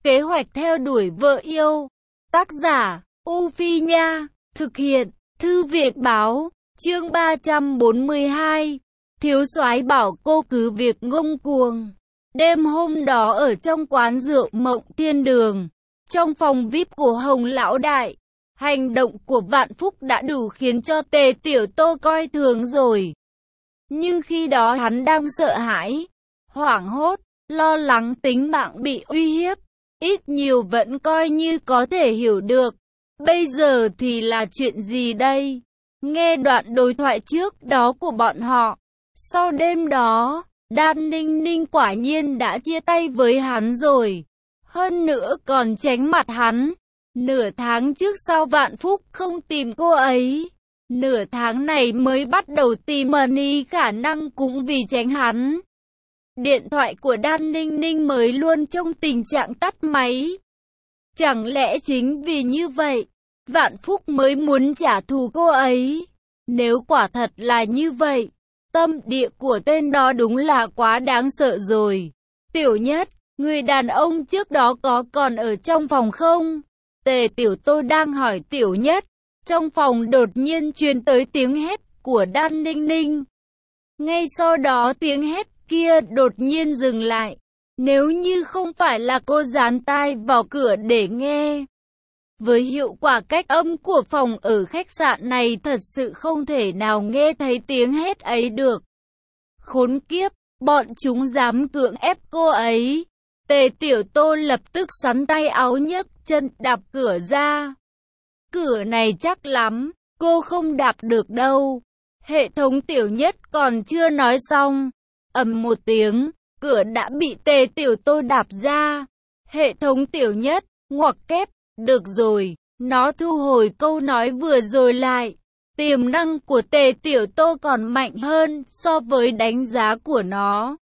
Kế hoạch theo đuổi vợ yêu. Tác giả, U Phi Nha. Thực hiện, Thư viện Báo. Chương 342. Thiếu soái bảo cô cứ việc ngông cuồng. Đêm hôm đó ở trong quán rượu Mộng Thiên Đường, trong phòng VIP của Hồng Lão Đại, hành động của Vạn Phúc đã đủ khiến cho Tề Tiểu Tô coi thường rồi. Nhưng khi đó hắn đang sợ hãi, hoảng hốt, lo lắng tính mạng bị uy hiếp, ít nhiều vẫn coi như có thể hiểu được. Bây giờ thì là chuyện gì đây? Nghe đoạn đối thoại trước đó của bọn họ. Sau đêm đó, Đan Ninh Ninh quả nhiên đã chia tay với hắn rồi. Hơn nữa còn tránh mặt hắn. Nửa tháng trước sau Vạn Phúc không tìm cô ấy. Nửa tháng này mới bắt đầu tìm Mani, khả năng cũng vì tránh hắn. Điện thoại của Đan Ninh Ninh mới luôn trong tình trạng tắt máy. Chẳng lẽ chính vì như vậy, Vạn Phúc mới muốn trả thù cô ấy? Nếu quả thật là như vậy, tâm địa của tên đó đúng là quá đáng sợ rồi. Tiểu Nhất, người đàn ông trước đó có còn ở trong phòng không? Tề Tiểu Tô đang hỏi Tiểu Nhất. Trong phòng đột nhiên truyền tới tiếng hét của Đan Ninh Ninh. Ngay sau đó tiếng hét kia đột nhiên dừng lại. Nếu như không phải là cô dán tai vào cửa để nghe. Với hiệu quả cách âm của phòng ở khách sạn này thật sự không thể nào nghe thấy tiếng hét ấy được. Khốn kiếp, bọn chúng dám cưỡng ép cô ấy. Tề Tiểu Tô lập tức xoắn tay áo nhấc chân đạp cửa ra. Cửa này chắc lắm, cô không đạp được đâu. Hệ thống Tiểu Nhất còn chưa nói xong. Ầm một tiếng, cửa đã bị Tề Tiểu Tô đạp ra. Hệ thống Tiểu Nhất, ngoặc kép, được rồi, nó thu hồi câu nói vừa rồi lại. Tiềm năng của Tề Tiểu Tô còn mạnh hơn so với đánh giá của nó.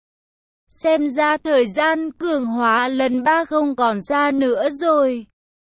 Xem ra thời gian cường hóa lần 3 không còn xa nữa rồi.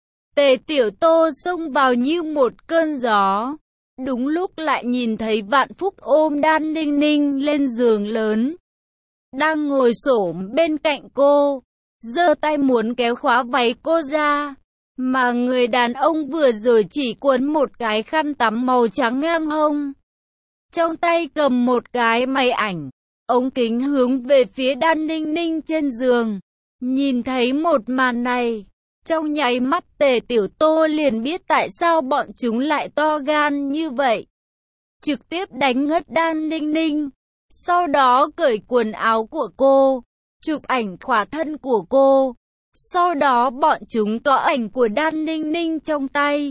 Tề Tiểu Tô xông vào như một cơn gió. Đúng lúc lại nhìn thấy Vạn Phúc ôm Đan Ninh Ninh lên giường lớn. Đang ngồi xổm bên cạnh cô, giơ tay muốn kéo khóa váy cô ra. Mà người đàn ông vừa rồi chỉ quấn một cái khăn tắm màu trắng ngang hông. Trong tay cầm một cái máy ảnh, ống kính hướng về phía Đan Ninh Ninh trên giường. Nhìn thấy một màn này, trong nháy mắt Tề Tiểu Tô liền biết tại sao bọn chúng lại to gan như vậy. Trực tiếp đánh ngất Đan Ninh Ninh, sau đó cởi quần áo của cô, chụp ảnh khỏa thân của cô. Sau đó bọn chúng có ảnh của Đan Ninh Ninh trong tay.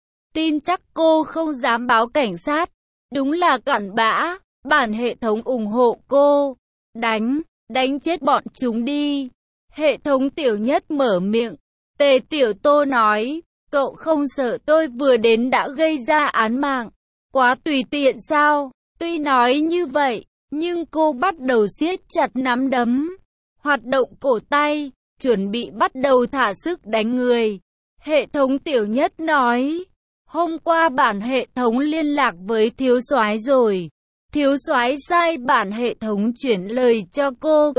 Tin chắc cô không dám báo cảnh sát. Đúng là cặn bã, bản hệ thống ủng hộ cô. Đánh chết bọn chúng đi. Hệ thống Tiểu Nhất mở miệng. Tề Tiểu Tô nói, cậu không sợ tôi vừa đến đã gây ra án mạng. Quá tùy tiện sao? Tuy nói như vậy, nhưng cô bắt đầu siết chặt nắm đấm, hoạt động cổ tay, chuẩn bị bắt đầu thả sức đánh người. Hệ thống Tiểu Nhất nói, hôm qua bản hệ thống liên lạc với thiếu soái rồi. Thiếu soái sai bản hệ thống chuyển lời cho cô.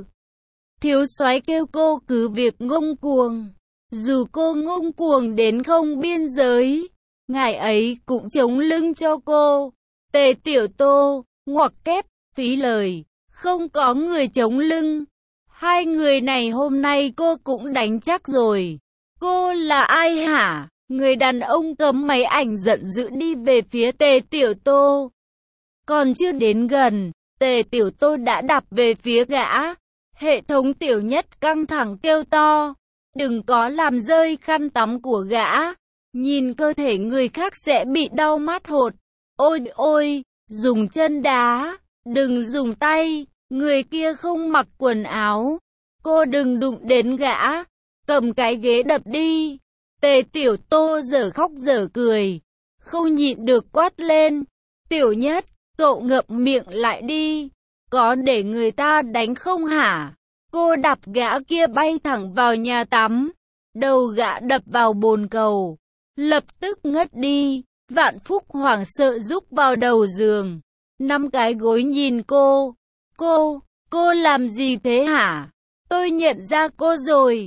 Thiếu soái kêu cô cứ việc ngông cuồng. Dù cô ngông cuồng đến không biên giới, ngài ấy cũng chống lưng cho cô. Tề Tiểu Tô, ngoặc kép, phí lời, không có người chống lưng. Hai người này hôm nay cô cũng đánh chắc rồi. Cô là ai hả? Người đàn ông cầm máy ảnh giận dữ đi về phía Tề Tiểu Tô. Còn chưa đến gần, Tề Tiểu Tô đã đạp về phía gã. Hệ thống Tiểu Nhất căng thẳng kêu to. Đừng có làm rơi khăn tắm của gã. Nhìn cơ thể người khác sẽ bị đau mắt hột. Ôi ôi, dùng chân đá, đừng dùng tay. Người kia không mặc quần áo. Cô đừng đụng đến gã. Cầm cái ghế đập đi. Tề Tiểu Tô dở khóc dở cười, không nhịn được quát lên. Tiểu Nhất, cậu ngậm miệng lại đi. Có để người ta đánh không hả? Cô đạp gã kia bay thẳng vào nhà tắm. Đầu gã đập vào bồn cầu, lập tức ngất đi. Vạn Phúc hoảng sợ rúc vào đầu giường, 5 cái gối nhìn cô. Cô làm gì thế hả? Tôi nhận ra cô rồi.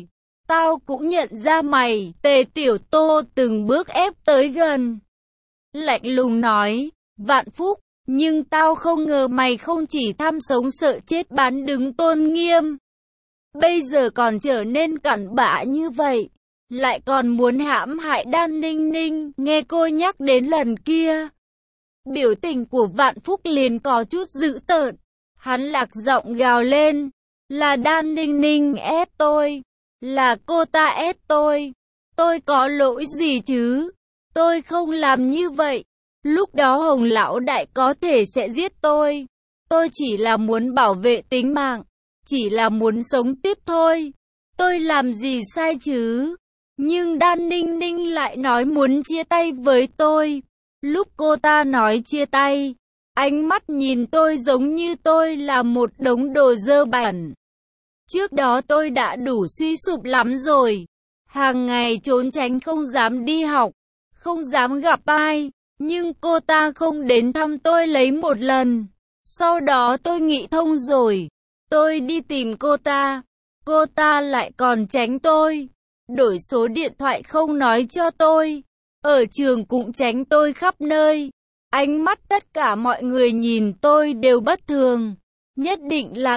Tao cũng nhận ra mày. Tề Tiểu Tô từng bước ép tới gần, lạnh lùng nói, Vạn Phúc, nhưng tao không ngờ mày không chỉ tham sống sợ chết bán đứng tôn nghiêm, bây giờ còn trở nên cặn bã như vậy, lại còn muốn hãm hại Đan Ninh Ninh. Nghe cô nhắc đến lần kia, biểu tình của Vạn Phúc liền có chút dữ tợn, hắn lạc giọng gào lên, là Đan Ninh Ninh ép tôi, là cô ta ép tôi có lỗi gì chứ, tôi không làm như vậy, lúc đó Hồng lão đại có thể sẽ giết tôi chỉ là muốn bảo vệ tính mạng, chỉ là muốn sống tiếp thôi, tôi làm gì sai chứ, nhưng Đan Ninh Ninh lại nói muốn chia tay với tôi, lúc cô ta nói chia tay, ánh mắt nhìn tôi giống như tôi là một đống đồ dơ bẩn. Trước đó tôi đã đủ suy sụp lắm rồi, hàng ngày trốn tránh không dám đi học, không dám gặp ai, nhưng cô ta không đến thăm tôi lấy một lần. Sau đó tôi nghĩ thông rồi, tôi đi tìm cô ta lại còn tránh tôi, đổi số điện thoại không nói cho tôi, ở trường cũng tránh tôi khắp nơi. Ánh mắt tất cả mọi người nhìn tôi đều bất thường, nhất định là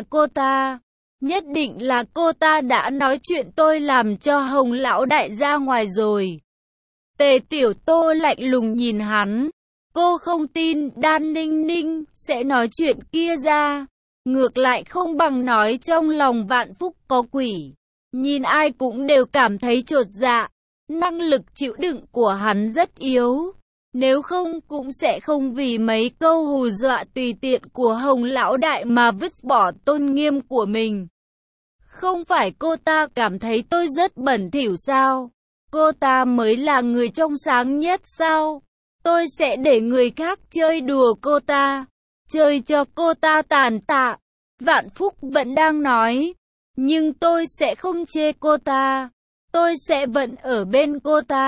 cô ta đã nói chuyện tôi làm cho Hồng lão đại ra ngoài rồi. Tề Tiểu Tô lạnh lùng nhìn hắn, cô không tin Đan Ninh Ninh sẽ nói chuyện kia ra, ngược lại không bằng nói trong lòng Vạn Phúc có quỷ. Nhìn ai cũng đều cảm thấy chột dạ, năng lực chịu đựng của hắn rất yếu, nếu không cũng sẽ không vì mấy câu hù dọa tùy tiện của Hồng lão đại mà vứt bỏ tôn nghiêm của mình. Không phải cô ta cảm thấy tôi rất bẩn thỉu sao? Cô ta mới là người trong sáng nhất sao? Tôi sẽ để người khác chơi đùa cô ta, chơi cho cô ta tàn tạ. Vạn Phúc vẫn đang nói, nhưng tôi sẽ không chê cô ta, tôi sẽ vẫn ở bên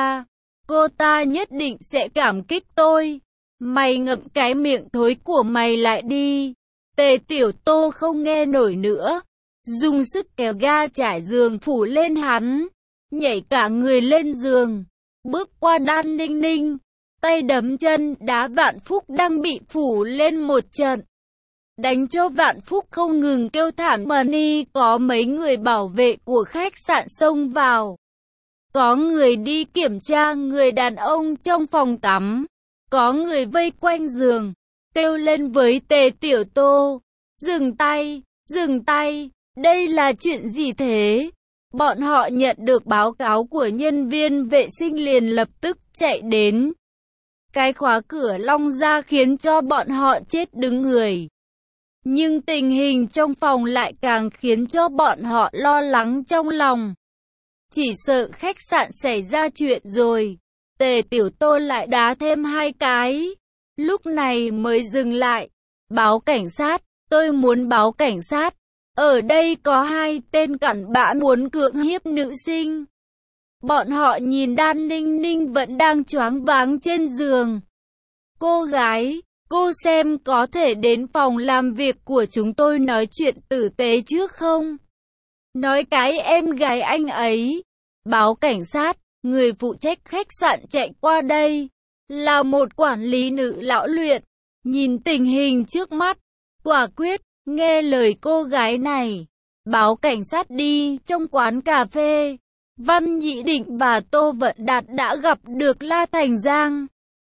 cô ta nhất định sẽ cảm kích tôi. Mày ngậm cái miệng thối của mày lại đi. Tề Tiểu Tô không nghe nổi nữa, dùng sức kéo ga trải giường phủ lên hắn, nhảy cả người lên giường, bước qua Đan Ninh Ninh, tay đấm chân đá Vạn Phúc đang bị phủ lên một trận, đánh cho Vạn Phúc không ngừng kêu thảm. Money có mấy người bảo vệ của khách sạn xông vào, có người đi kiểm tra người đàn ông trong phòng tắm, có người vây quanh giường, kêu lên với Tề Tiểu Tô, dừng tay, đây là chuyện gì thế? Bọn họ nhận được báo cáo của nhân viên vệ sinh liền lập tức chạy đến. Cái khóa cửa long ra khiến cho bọn họ chết đứng người. Nhưng tình hình trong phòng lại càng khiến cho bọn họ lo lắng trong lòng. Chỉ sợ khách sạn xảy ra chuyện rồi. Tề Tiểu Tô lại đá thêm 2 cái. Lúc này mới dừng lại. Báo cảnh sát, tôi muốn báo cảnh sát. Ở đây có 2 tên cặn bã muốn cưỡng hiếp nữ sinh. Bọn họ nhìn Đan Ninh Ninh vẫn đang choáng váng trên giường. Cô gái, cô xem có thể đến phòng làm việc của chúng tôi nói chuyện tử tế trước không? Nói cái em gái anh ấy. Báo cảnh sát, người phụ trách khách sạn chạy qua đây. Là một quản lý nữ lão luyện. Nhìn tình hình trước mắt, quả quyết, nghe lời cô gái này. Báo cảnh sát đi. Trong quán cà phê, Văn Nhĩ Định và Tô Vận Đạt đã gặp được La Thành Giang.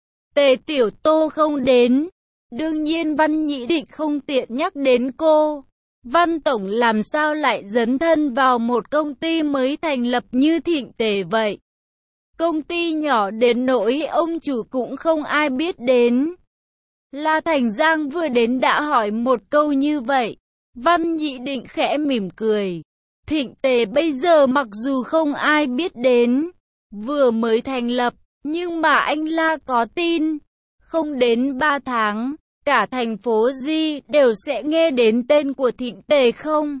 Tề Tiểu Tô không đến. Đương nhiên Văn Nhĩ Định không tiện nhắc đến cô. Văn Tổng làm sao lại dấn thân vào một công ty mới thành lập như Thịnh Tề vậy? Công ty nhỏ đến nỗi ông chủ cũng không ai biết đến. La Thành Giang vừa đến đã hỏi một câu như vậy. Văn Nhĩ Định khẽ mỉm cười. Thịnh Tề bây giờ mặc dù không ai biết đến, vừa mới thành lập, nhưng mà anh La có tin, không đến 3 tháng, cả thành phố Di đều sẽ nghe đến tên của Thịnh Tề không?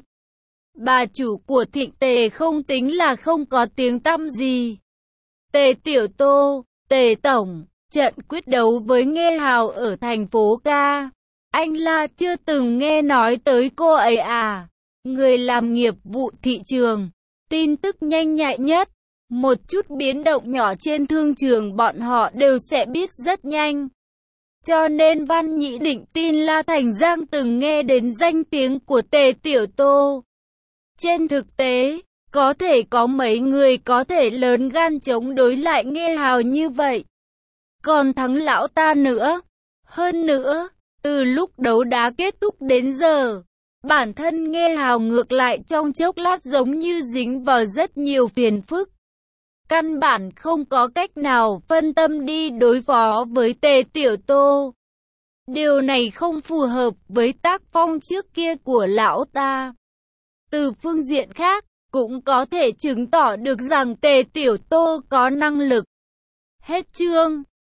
Bà chủ của Thịnh Tề không tính là không có tiếng tăm gì. Tề Tiểu Tô, Tề Tổng, trận quyết đấu với Nghê Hào ở thành phố Ca. Anh La chưa từng nghe nói tới cô ấy à? Người làm nghiệp vụ thị trường, tin tức nhanh nhạy nhất. Một chút biến động nhỏ trên thương trường bọn họ đều sẽ biết rất nhanh. Cho nên Văn Nhĩ Định tin La Thành Giang từng nghe đến danh tiếng của Tề Tiểu Tô. Trên thực tế, có thể có mấy người có thể lớn gan chống đối lại Nghê Hào như vậy. Còn thắng lão ta nữa. Hơn nữa, từ lúc đấu đá kết thúc đến giờ, bản thân Nghê Hào ngược lại trong chốc lát giống như dính vào rất nhiều phiền phức. Căn bản không có cách nào phân tâm đi đối phó với Tề Tiểu Tô. Điều này không phù hợp với tác phong trước kia của lão ta. Từ phương diện khác, cũng có thể chứng tỏ được rằng Tề Tiểu Tô có năng lực. Hết chương.